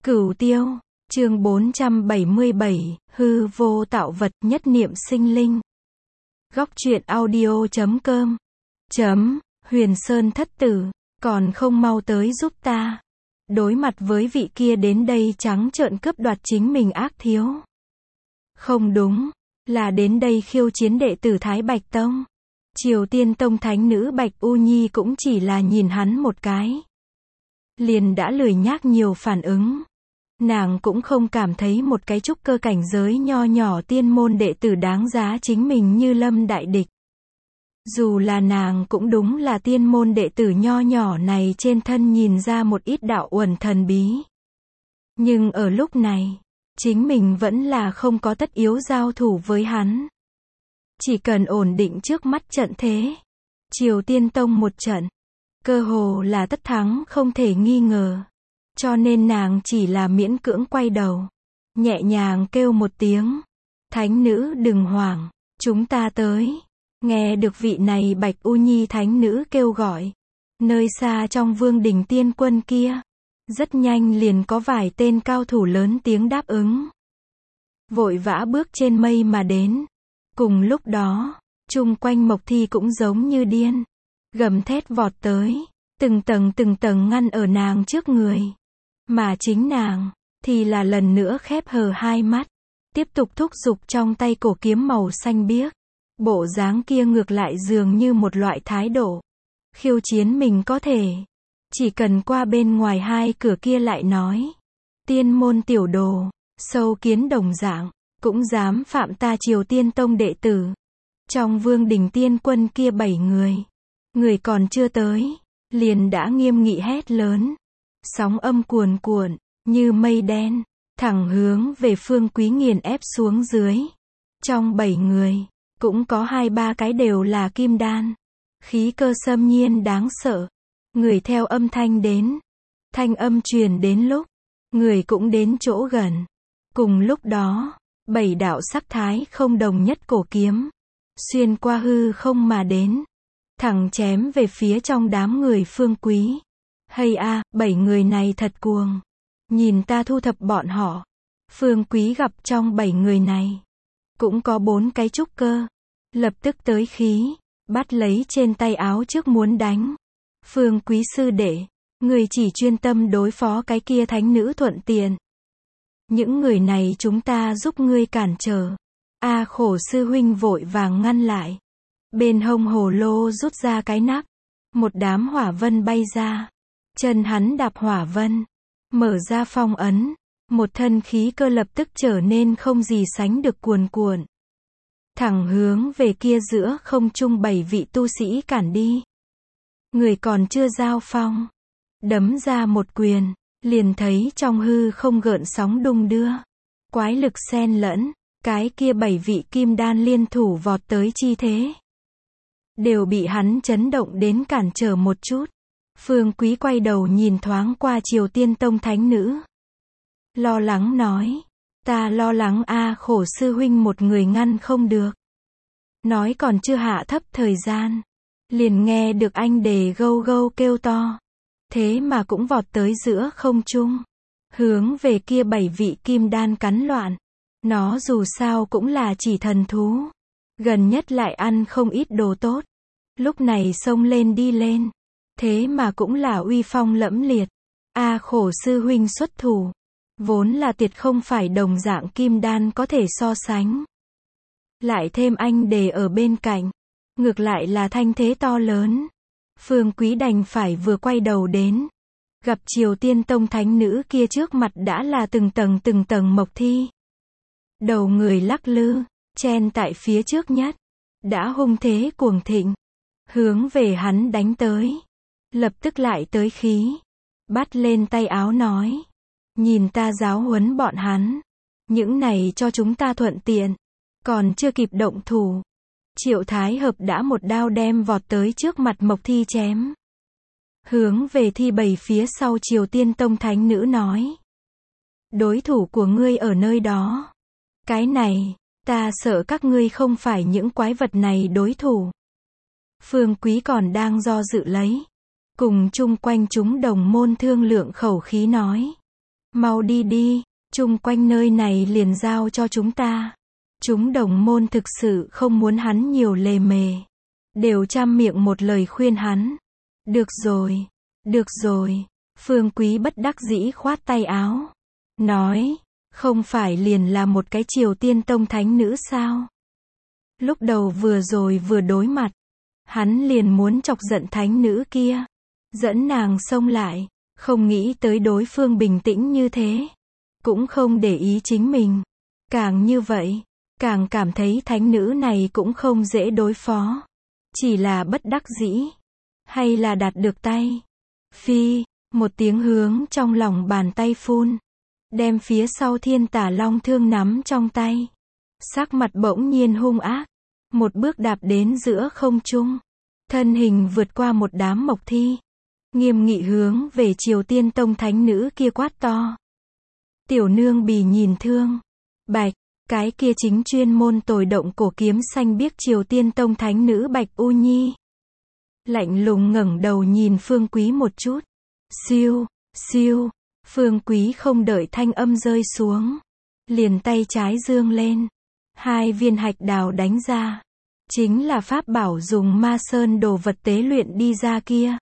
Cửu Tiêu, chương 477, hư vô tạo vật, nhất niệm sinh linh. Góc truyện audio.com. Huyền Sơn thất tử, còn không mau tới giúp ta. Đối mặt với vị kia đến đây trắng trợn cướp đoạt chính mình ác thiếu. Không đúng, là đến đây khiêu chiến đệ tử Thái Bạch Tông. Triều Tiên Tông thánh nữ Bạch U Nhi cũng chỉ là nhìn hắn một cái, liền đã lười nhác nhiều phản ứng. Nàng cũng không cảm thấy một cái trúc cơ cảnh giới nho nhỏ tiên môn đệ tử đáng giá chính mình như lâm đại địch. Dù là nàng cũng đúng là tiên môn đệ tử nho nhỏ này trên thân nhìn ra một ít đạo uẩn thần bí. Nhưng ở lúc này, chính mình vẫn là không có tất yếu giao thủ với hắn. Chỉ cần ổn định trước mắt trận thế. Triều Tiên Tông một trận, cơ hồ là tất thắng không thể nghi ngờ. Cho nên nàng chỉ là miễn cưỡng quay đầu, nhẹ nhàng kêu một tiếng. Thánh nữ đừng hoảng, chúng ta tới. Nghe được vị này Bạch U Nhi thánh nữ kêu gọi, nơi xa trong vương đình tiên quân kia, rất nhanh liền có vài tên cao thủ lớn tiếng đáp ứng. Vội vã bước trên mây mà đến. Cùng lúc đó, chung quanh Mộc Thi cũng giống như điên, gầm thét vọt tới, từng tầng ngăn ở nàng trước người. Mà chính nàng, thì là lần nữa khép hờ hai mắt, tiếp tục thúc giục trong tay cổ kiếm màu xanh biếc. Bộ dáng kia ngược lại dường như một loại thái độ. Khiêu chiến mình có thể. Chỉ cần qua bên ngoài hai cửa kia lại nói. Tiên môn tiểu đồ, sâu kiến đồng dạng, cũng dám phạm ta Triều Tiên Tông đệ tử. Trong vương đình tiên quân kia 7 người. Người còn chưa tới, liền đã nghiêm nghị hét lớn. Sóng âm cuồn cuộn, như mây đen, thẳng hướng về Phương Quý nghiền ép xuống dưới. Trong 7 người, cũng có 2-3 cái đều là kim đan. Khí cơ xâm nhiên đáng sợ. Người theo âm thanh đến. Thanh âm truyền đến lúc, người cũng đến chỗ gần. Cùng lúc đó, 7 đạo sắc thái không đồng nhất cổ kiếm, xuyên qua hư không mà đến, thẳng chém về phía trong đám người Phương Quý. Hay a, 7 người này thật cuồng. Nhìn ta thu thập bọn họ. Phương Quý gặp trong 7 người này, cũng có 4 cái trúc cơ. Lập tức tới khí, bắt lấy trên tay áo trước muốn đánh. Phương Quý sư đệ, người chỉ chuyên tâm đối phó cái kia thánh nữ thuận tiện. Những người này chúng ta giúp ngươi cản trở. Khổ sư huynh vội vàng ngăn lại. Bên hông hồ lô rút ra cái nắp. Một đám hỏa vân bay ra. Chân hắn đạp hỏa vân. Mở ra phong ấn. Một thân khí cơ lập tức trở nên không gì sánh được cuồn cuộn. Thẳng hướng về kia giữa không trung 7 vị tu sĩ cản đi. Người còn chưa giao phong. Đấm ra một quyền. Liền thấy trong hư không gợn sóng đung đưa. Quái lực xen lẫn. Cái kia 7 vị kim đan liên thủ vọt tới chi thế. Đều bị hắn chấn động đến cản trở một chút. Phương Quý quay đầu nhìn thoáng qua Triều Tiên Tông thánh nữ. Lo lắng nói. Ta lo lắng khổ sư huynh một người ngăn không được. Nói còn chưa hạ thấp thời gian. Liền nghe được anh đề gâu gâu kêu to. Thế mà cũng vọt tới giữa không trung. Hướng về kia 7 vị kim đan cắn loạn. Nó dù sao cũng là chỉ thần thú. Gần nhất lại ăn không ít đồ tốt. Lúc này xông lên đi lên. Thế mà cũng là uy phong lẫm liệt. Khổ sư huynh xuất thủ. Vốn là tuyệt không phải đồng dạng kim đan có thể so sánh. Lại thêm anh đề ở bên cạnh. Ngược lại là thanh thế to lớn. Phương Quý đành phải vừa quay đầu đến. Gặp Triều Tiên Tông thánh nữ kia trước mặt đã là từng tầng Mộc Thi. Đầu người lắc lư, chen tại phía trước nhất. Đã hung thế cuồng thịnh. Hướng về hắn đánh tới. Lập tức lại tới khí. Bắt lên tay áo nói. Nhìn ta giáo huấn bọn hắn. Những này cho chúng ta thuận tiện. Còn chưa kịp động thủ. Triệu Thái Hợp đã một đao đem vọt tới trước mặt Mộc Thi chém. Hướng về Thi bầy phía sau Triều Tiên Tông thánh nữ nói. Đối thủ của ngươi ở nơi đó. Cái này, ta sợ các ngươi không phải những quái vật này đối thủ. Phương Quý còn đang do dự lấy. Cùng chung quanh chúng đồng môn thương lượng khẩu khí nói. Mau đi đi, chung quanh nơi này liền giao cho chúng ta. Chúng đồng môn thực sự không muốn hắn nhiều lề mề. Đều trăm miệng một lời khuyên hắn. Được rồi, được rồi. Phương Quý bất đắc dĩ khoát tay áo. Nói, không phải liền là một cái Triều Tiên Tông thánh nữ sao? Lúc đầu vừa rồi vừa đối mặt, hắn liền muốn chọc giận thánh nữ kia, dẫn nàng xông lại, không nghĩ tới đối phương bình tĩnh như thế, cũng không để ý chính mình. Càng như vậy, càng cảm thấy thánh nữ này cũng không dễ đối phó. Chỉ là bất đắc dĩ, hay là đạt được tay. Phi, một tiếng hướng trong lòng bàn tay phun, đem phía sau Thiên Tà Long thương nắm trong tay. Sắc mặt bỗng nhiên hung ác, một bước đạp đến giữa không trung, thân hình vượt qua một đám mộc thi, nghiêm nghị hướng về Triều Tiên Tông thánh nữ kia quát to. Tiểu nương bì nhìn thương. Bạch, cái kia chính chuyên môn tồi động cổ kiếm xanh biếc Triều Tiên Tông thánh nữ Bạch U Nhi. Lạnh lùng ngẩng đầu nhìn Phương Quý một chút. Siêu, siêu, Phương Quý không đợi thanh âm rơi xuống, liền tay trái giương lên. 2 viên hạch đào đánh ra. Chính là pháp bảo dùng Ma Sơn đồ vật tế luyện đi ra kia.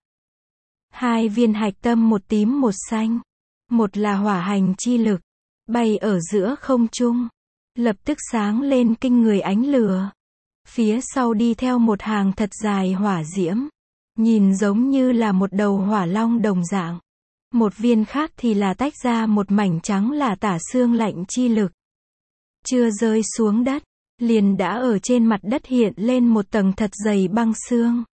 2 viên hạch tâm một tím một xanh. Một là hỏa hành chi lực, bay ở giữa không trung, lập tức sáng lên kinh người ánh lửa. Phía sau đi theo một hàng thật dài hỏa diễm, nhìn giống như là một đầu hỏa long đồng dạng. Một viên khác thì là tách ra một mảnh trắng là tả xương lạnh chi lực. Chưa rơi xuống đất, liền đã ở trên mặt đất hiện lên một tầng thật dày băng xương.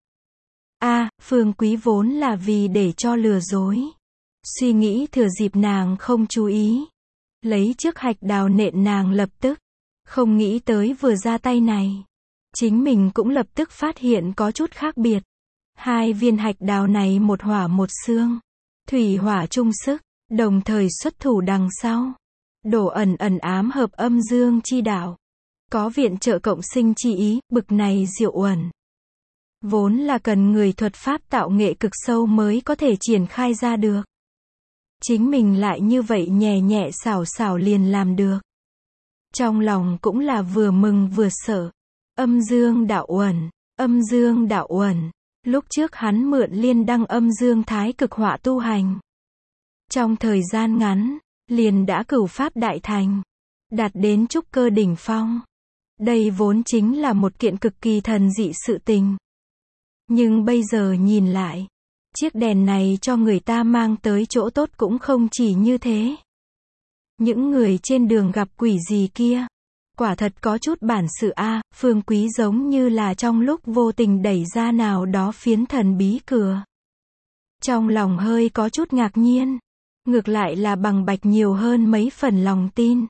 Phương Quý vốn là vì để cho lừa dối. Suy nghĩ thừa dịp nàng không chú ý, lấy trước hạch đào nện nàng lập tức. Không nghĩ tới vừa ra tay này, chính mình cũng lập tức phát hiện có chút khác biệt. 2 viên hạch đào này một hỏa một xương, thủy hỏa chung sức, đồng thời xuất thủ đằng sau. Đổ ẩn ẩn ám hợp âm dương chi đạo, có viện trợ cộng sinh chi ý, bực này diệu uẩn. Vốn là cần người thuật pháp tạo nghệ cực sâu mới có thể triển khai ra được. Chính mình lại như vậy nhẹ nhẹ xảo xảo liền làm được. Trong lòng cũng là vừa mừng vừa sợ. Âm dương đạo uẩn, âm dương đạo uẩn. Lúc trước hắn mượn liên đăng âm dương thái cực họa tu hành. Trong thời gian ngắn, liền đã cửu pháp đại thành, đạt đến trúc cơ đỉnh phong. Đây vốn chính là một kiện cực kỳ thần dị sự tình. Nhưng bây giờ nhìn lại, chiếc đèn này cho người ta mang tới chỗ tốt cũng không chỉ như thế. Những người trên đường gặp quỷ gì kia, quả thật có chút bản sự Phương Quý giống như là trong lúc vô tình đẩy ra nào đó phiến thần bí cửa. Trong lòng hơi có chút ngạc nhiên, ngược lại là bằng bạch nhiều hơn mấy phần lòng tin.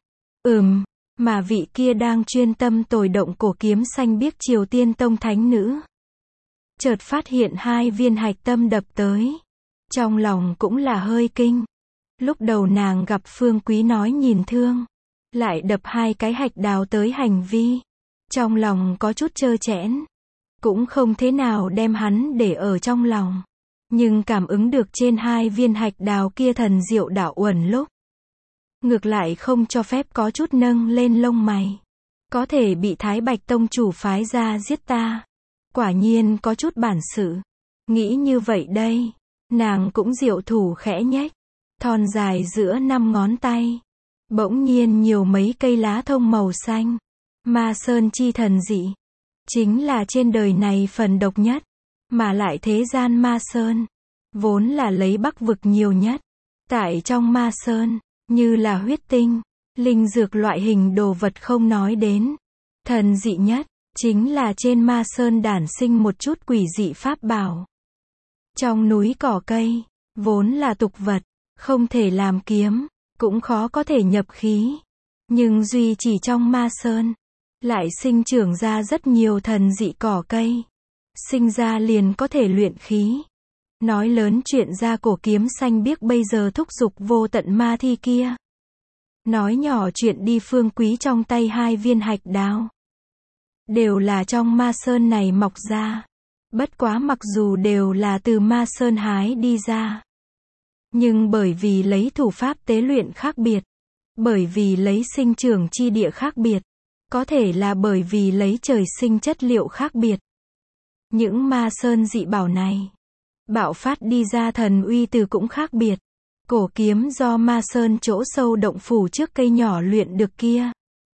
Mà vị kia đang chuyên tâm tồi động cổ kiếm xanh biếc Triều Tiên Tông thánh nữ. Chợt phát hiện 2 viên hạch tâm đập tới. Trong lòng cũng là hơi kinh. Lúc đầu nàng gặp Phương Quý nói nhìn thương, lại đập 2 cái hạch đào tới hành vi. Trong lòng có chút trơ trẽn, cũng không thế nào đem hắn để ở trong lòng. Nhưng cảm ứng được trên 2 viên hạch đào kia thần diệu đạo uẩn lúc, ngược lại không cho phép có chút nâng lên lông mày. Có thể bị Thái Bạch Tông chủ phái ra giết ta, quả nhiên có chút bản sự. Nghĩ như vậy đây, nàng cũng diệu thủ khẽ nhếch, thon dài giữa 5 ngón tay, bỗng nhiên nhiều mấy cây lá thông màu xanh. Ma Sơn chi thần dị, chính là trên đời này phần độc nhất, mà lại thế gian Ma Sơn, vốn là lấy Bắc vực nhiều nhất. Tại trong Ma Sơn, như là huyết tinh, linh dược loại hình đồ vật không nói đến. Thần dị nhất, chính là trên Ma Sơn đản sinh một chút quỷ dị pháp bảo. Trong núi cỏ cây, vốn là tục vật, không thể làm kiếm, cũng khó có thể nhập khí. Nhưng duy chỉ trong Ma Sơn, lại sinh trưởng ra rất nhiều thần dị cỏ cây. Sinh ra liền có thể luyện khí. Nói lớn chuyện ra cổ kiếm xanh biếc bây giờ thúc giục vô tận ma thi kia. Nói nhỏ chuyện đi Phương Quý trong tay 2 viên hạch đào. Đều là trong Ma Sơn này mọc ra. Bất quá mặc dù đều là từ Ma Sơn hái đi ra, Nhưng bởi vì lấy thủ pháp tế luyện khác biệt, bởi vì lấy sinh trưởng chi địa khác biệt, có thể là bởi vì lấy trời sinh chất liệu khác biệt. Những ma sơn dị bảo này, bạo phát đi ra thần uy từ cũng khác biệt. Cổ kiếm do ma sơn chỗ sâu động phủ trước cây nhỏ luyện được kia,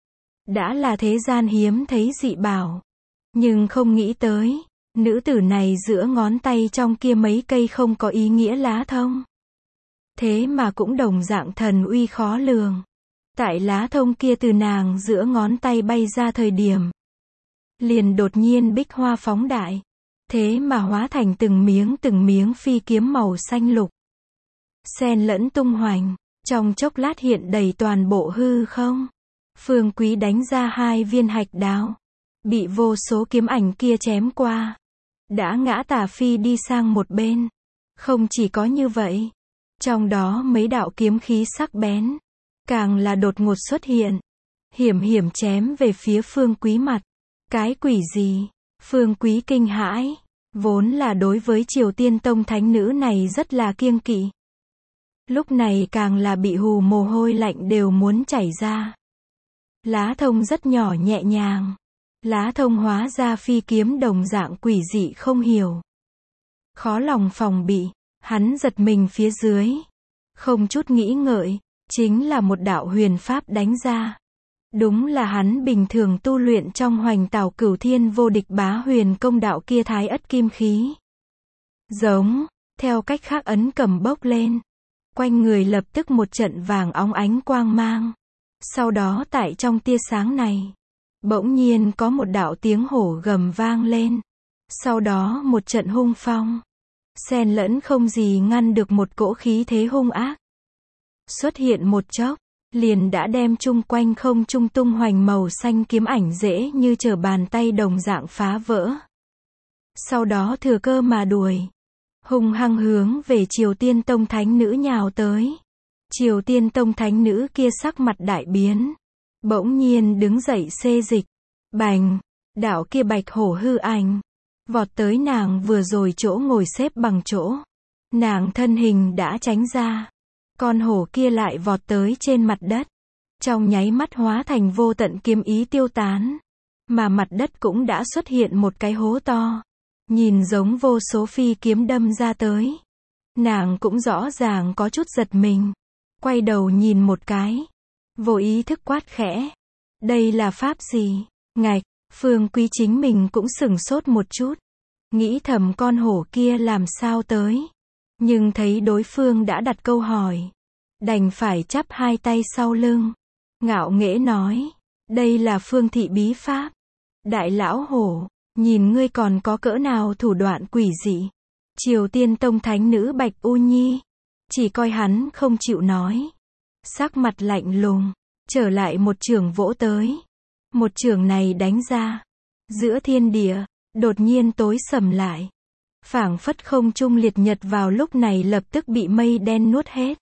đã là thế gian hiếm thấy dị bảo. Nhưng không nghĩ tới, nữ tử này giữa ngón tay trong kia mấy cây không có ý nghĩa lá thông. Thế mà cũng đồng dạng thần uy khó lường. Tại lá thông kia từ nàng giữa ngón tay bay ra thời điểm, liền đột nhiên bích hoa phóng đại. Thế mà hóa thành từng miếng phi kiếm màu xanh lục. Xen lẫn tung hoành, trong chốc lát hiện đầy toàn bộ hư không. Phương Quý đánh ra 2 viên hạch đao, bị vô số kiếm ảnh kia chém qua, đã ngã tả phi đi sang một bên. Không chỉ có như vậy, trong đó mấy đạo kiếm khí sắc bén, càng là đột ngột xuất hiện, hiểm chém về phía Phương Quý mặt. Cái quỷ gì? Phương Quý kinh hãi, vốn là đối với Triều Tiên Tông thánh nữ này rất là kiêng kỵ. Lúc này càng là bị hù mồ hôi lạnh đều muốn chảy ra. Lá thông rất nhỏ nhẹ nhàng. Lá thông hóa ra phi kiếm đồng dạng quỷ dị không hiểu. Khó lòng phòng bị, hắn giật mình phía dưới. Không chút nghĩ ngợi, chính là một đạo huyền pháp đánh ra. Đúng là hắn bình thường tu luyện trong Hoành Tào Cửu Thiên Vô Địch Bá Huyền Công đạo kia Thái Ất kim khí. Giống, theo cách khác ấn cầm bốc lên. Quanh người lập tức một trận vàng óng ánh quang mang. Sau đó tại trong tia sáng này, bỗng nhiên có một đạo tiếng hổ gầm vang lên. Sau đó một trận hung phong, xen lẫn không gì ngăn được một cỗ khí thế hung ác. Xuất hiện một chốc, liền đã đem chung quanh không trung tung hoành màu xanh kiếm ảnh dễ như trở bàn tay đồng dạng phá vỡ. Sau đó thừa cơ mà đuổi, hung hăng hướng về Triều Tiên Tông thánh nữ nhào tới. Triều Tiên Tông thánh nữ kia sắc mặt đại biến, bỗng nhiên đứng dậy xê dịch. Bành, đạo kia bạch hổ hư ảnh, vọt tới nàng vừa rồi chỗ ngồi xếp bằng chỗ. Nàng thân hình đã tránh ra. Con hổ kia lại vọt tới trên mặt đất. Trong nháy mắt hóa thành vô tận kiếm ý tiêu tán. Mà mặt đất cũng đã xuất hiện một cái hố to. Nhìn giống vô số phi kiếm đâm ra tới. Nàng cũng rõ ràng có chút giật mình. Quay đầu nhìn một cái. Vô ý thức quát khẽ. Đây là pháp gì? Ngạch, Phương Quý chính mình cũng sửng sốt một chút. Nghĩ thầm con hổ kia làm sao tới. Nhưng thấy đối phương đã đặt câu hỏi, đành phải chắp 2 tay sau lưng. Ngạo nghễ nói. Đây là phương thị bí pháp. Đại lão hổ, nhìn ngươi còn có cỡ nào thủ đoạn quỷ dị. Triều Tiên Tông thánh nữ Bạch U Nhi chỉ coi hắn không chịu nói, sắc mặt lạnh lùng, trở lại một chưởng vỗ tới. Một chưởng này đánh ra, giữa thiên địa đột nhiên tối sầm lại, phảng phất không trung liệt nhật vào lúc này lập tức bị mây đen nuốt hết.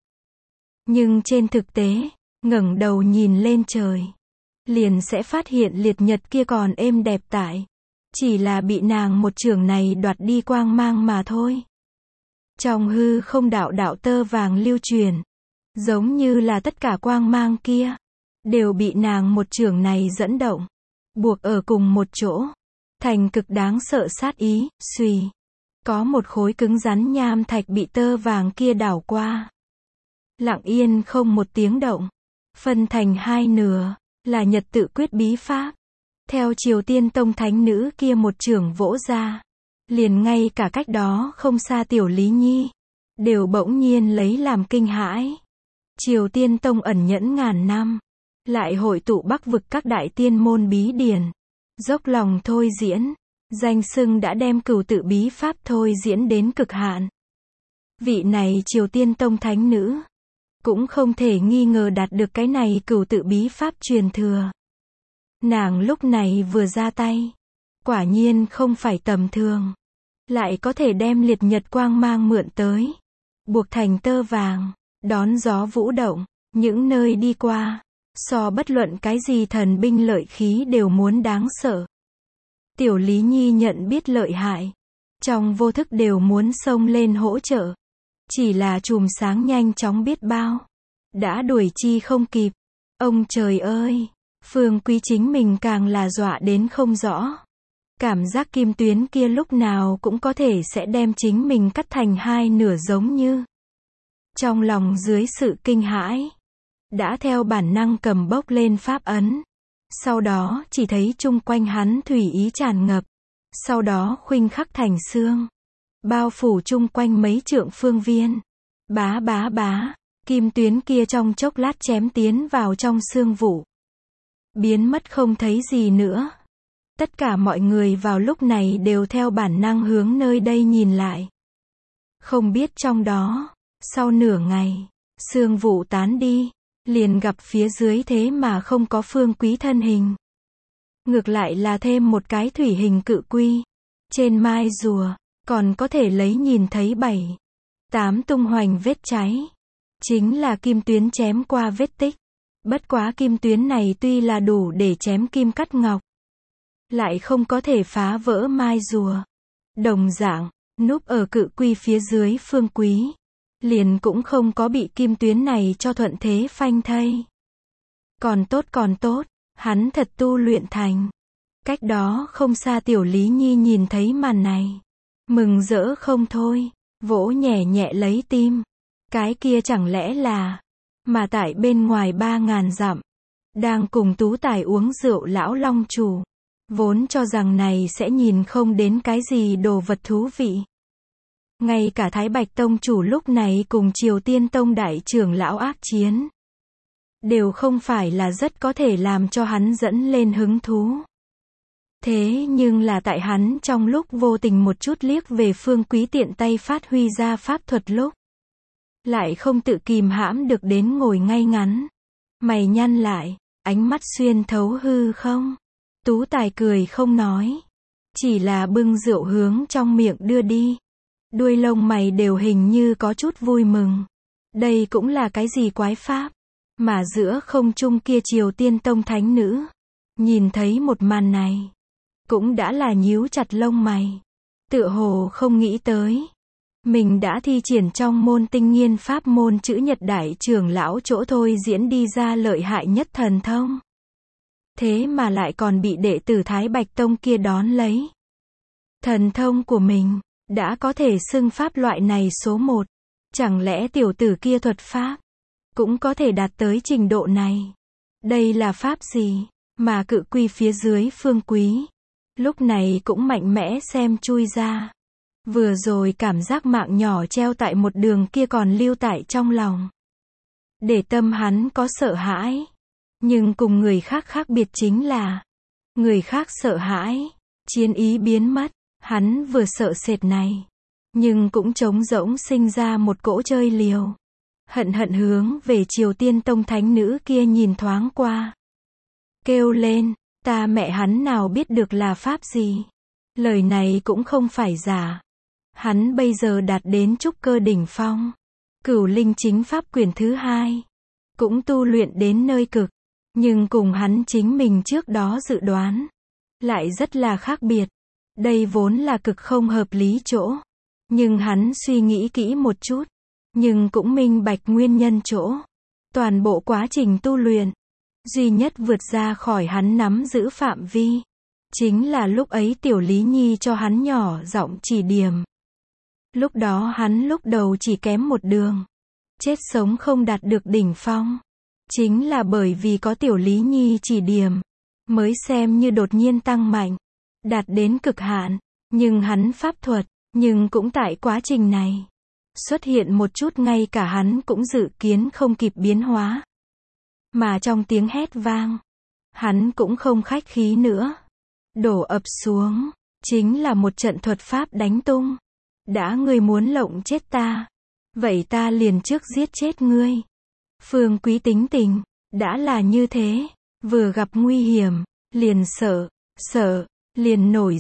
Nhưng trên thực tế, ngẩng đầu nhìn lên trời, liền sẽ phát hiện liệt nhật kia còn êm đẹp tại, chỉ là bị nàng một chưởng này đoạt đi quang mang mà thôi. Trong hư không đạo tơ vàng lưu truyền, giống như là tất cả quang mang kia đều bị nàng một chưởng này dẫn động, buộc ở cùng một chỗ, thành cực đáng sợ sát ý. Xùy, có một khối cứng rắn nham thạch bị tơ vàng kia đảo qua, lặng yên không một tiếng động, phân thành 2 nửa, là Nhật Tự Quyết bí pháp. Theo Triều Tiên Tông thánh nữ kia một chưởng vỗ ra, liền ngay cả cách đó không xa Tiểu Lý Nhi đều bỗng nhiên lấy làm kinh hãi. Triều Tiên Tông ẩn nhẫn ngàn năm, lại hội tụ Bắc vực các đại tiên môn bí điển, dốc lòng thôi diễn, danh xưng đã đem Cửu Tự bí pháp thôi diễn đến cực hạn. Vị này Triều Tiên Tông thánh nữ cũng không thể nghi ngờ đạt được cái này Cửu Tự bí pháp truyền thừa. Nàng lúc này vừa ra tay, quả nhiên không phải tầm thường, lại có thể đem liệt nhật quang mang mượn tới, buộc thành tơ vàng, đón gió vũ động, những nơi đi qua, so bất luận cái gì thần binh lợi khí đều muốn đáng sợ. Tiểu Lý Nhi nhận biết lợi hại, trong vô thức đều muốn xông lên hỗ trợ. Chỉ là chùm sáng nhanh chóng biết bao. Đã đuổi chi không kịp. Ông trời ơi! Phương Quý chính mình càng là dọa đến không rõ. Cảm giác kim tuyến kia lúc nào cũng có thể sẽ đem chính mình cắt thành hai nửa giống như. Trong lòng dưới sự kinh hãi, đã theo bản năng cầm bốc lên pháp ấn. Sau đó chỉ thấy chung quanh hắn thủy ý tràn ngập. Sau đó khuynh khắc thành xương. Bao phủ chung quanh mấy trượng phương viên. Bá bá bá, kim tuyến kia trong chốc lát chém tiến vào trong xương vụ. Biến mất không thấy gì nữa. Tất cả mọi người vào lúc này đều theo bản năng hướng nơi đây nhìn lại. Không biết trong đó, sau nửa ngày, xương vụ tán đi, liền gặp phía dưới thế mà không có Phương Quý thân hình. Ngược lại là thêm một cái thủy hình cự quy. Trên mai rùa, còn có thể lấy nhìn thấy 7, 8 tung hoành vết cháy. Chính là kim tuyến chém qua vết tích. Bất quá kim tuyến này tuy là đủ để chém kim cắt ngọc, lại không có thể phá vỡ mai rùa. Đồng dạng, núp ở cự quy phía dưới Phương Quý, liền cũng không có bị kim tuyến này cho thuận thế phanh thây. Còn tốt, hắn thật tu luyện thành. Cách đó không xa Tiểu Lý Nhi nhìn thấy màn này, mừng rỡ không thôi, vỗ nhẹ nhẹ lấy tim. Cái kia chẳng lẽ là, mà tại bên ngoài 3.000 dặm, đang cùng Tú Tài uống rượu lão long chủ, vốn cho rằng này sẽ nhìn không đến cái gì đồ vật thú vị. Ngay cả Thái Bạch Tông chủ lúc này cùng Triều Tiên Tông đại trưởng lão ác chiến, đều không phải là rất có thể làm cho hắn dẫn lên hứng thú. Thế nhưng là tại hắn trong lúc vô tình một chút liếc về Phương Quý tiện tay phát huy ra pháp thuật lúc, lại không tự kìm hãm được đến ngồi ngay ngắn. Mày nhăn lại, ánh mắt xuyên thấu hư không. Tú Tài cười không nói, chỉ là bưng rượu hướng trong miệng đưa đi. Đuôi lông mày đều hình như có chút vui mừng. Đây cũng là cái gì quái pháp, mà giữa không trung kia Triều Tiên Tông thánh nữ, nhìn thấy một màn này, cũng đã là nhíu chặt lông mày. Tựa hồ không nghĩ tới, mình đã thi triển trong môn tinh nghiên pháp môn chữ Nhật đại trưởng lão chỗ thôi diễn đi ra lợi hại nhất thần thông. Thế mà lại còn bị đệ tử Thái Bạch Tông kia đón lấy. Thần thông của mình, đã có thể xưng pháp loại này số 1. Chẳng lẽ tiểu tử kia thuật pháp, cũng có thể đạt tới trình độ này. Đây là pháp gì, mà cự quy phía dưới Phương Quý, lúc này cũng mạnh mẽ xem chui ra. Vừa rồi cảm giác mạng nhỏ treo tại một đường kia còn lưu tại trong lòng. Để tâm hắn có sợ hãi. Nhưng cùng người khác khác biệt chính là, người khác sợ hãi, chiến ý biến mất, hắn vừa sợ sệt này. Nhưng cũng trống rỗng sinh ra một cỗ chơi liều. Hận hướng về Triều Tiên Tông thánh nữ kia nhìn thoáng qua. Kêu lên, ta mẹ hắn nào biết được là pháp gì. Lời này cũng không phải giả. Hắn bây giờ đạt đến trúc cơ đỉnh phong. Cửu linh chính pháp quyển thứ 2. Cũng tu luyện đến nơi cực. Nhưng cùng hắn chính mình trước đó dự đoán, lại rất là khác biệt. Đây vốn là cực không hợp lý chỗ. Nhưng hắn suy nghĩ kỹ một chút. Nhưng cũng minh bạch nguyên nhân chỗ. Toàn bộ quá trình tu luyện, duy nhất vượt ra khỏi hắn nắm giữ phạm vi, chính là lúc ấy Tiểu Lý Nhi cho hắn nhỏ giọng chỉ điểm. Lúc đó hắn lúc đầu chỉ kém một đường. Chết sống không đạt được đỉnh phong. Chính là bởi vì có Tiểu Lý Nhi chỉ điểm, mới xem như đột nhiên tăng mạnh, đạt đến cực hạn. Nhưng hắn pháp thuật, nhưng cũng tại quá trình này, xuất hiện một chút ngay cả hắn cũng dự kiến không kịp biến hóa. Mà trong tiếng hét vang, hắn cũng không khách khí nữa. Đổ ập xuống, chính là một trận thuật pháp đánh tung. Đã ngươi muốn lộng chết ta, vậy ta liền trước giết chết ngươi. Phương Quý tính tình, đã là như thế, vừa gặp nguy hiểm, liền sợ, liền nổi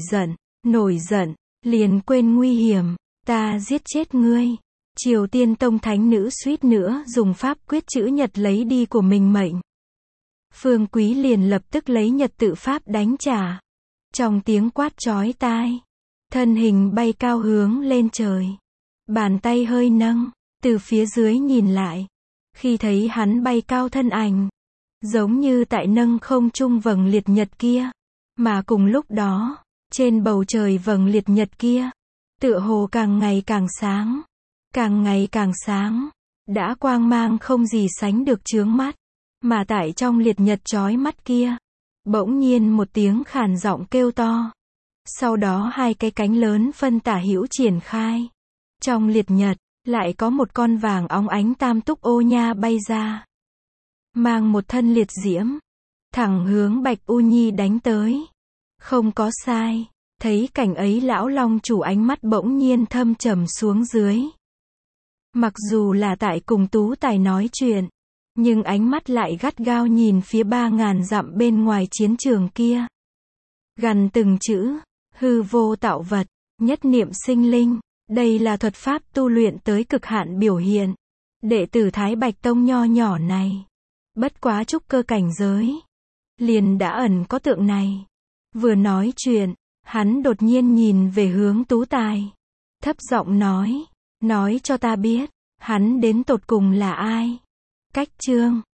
giận, liền quên nguy hiểm, ta giết chết ngươi. Triều Tiên Tông thánh nữ suýt nữa dùng pháp quyết chữ Nhật lấy đi của mình mệnh. Phương Quý liền lập tức lấy Nhật tự pháp đánh trả. Trong tiếng quát chói tai, thân hình bay cao hướng lên trời. Bàn tay hơi nâng, từ phía dưới nhìn lại. Khi thấy hắn bay cao thân ảnh, giống như tại nâng không trung vầng liệt nhật kia. Mà cùng lúc đó, trên bầu trời vầng liệt nhật kia, tựa hồ càng ngày càng sáng. Càng ngày càng sáng. Đã quang mang không gì sánh được chướng mắt. Mà tại trong liệt nhật chói mắt kia, bỗng nhiên một tiếng khàn giọng kêu to. Sau đó hai cái cánh lớn phân tả hữu triển khai. Trong liệt nhật, lại có một con vàng óng ánh tam túc ô nha bay ra. Mang một thân liệt diễm. Thẳng hướng Bạch U Nhi đánh tới. Không có sai. Thấy cảnh ấy lão long chủ ánh mắt bỗng nhiên thâm trầm xuống dưới. Mặc dù là tại cùng Tú Tài nói chuyện, nhưng ánh mắt lại gắt gao nhìn phía 3.000 dặm bên ngoài chiến trường kia. Gần từng chữ, hư vô tạo vật, nhất niệm sinh linh, đây là thuật pháp tu luyện tới cực hạn biểu hiện. Đệ tử Thái Bạch Tông nho nhỏ này, bất quá trúc cơ cảnh giới, liền đã ẩn có tượng này. Vừa nói chuyện, hắn đột nhiên nhìn về hướng Tú Tài, thấp giọng nói cho ta biết, hắn đến tột cùng là ai? Cách chương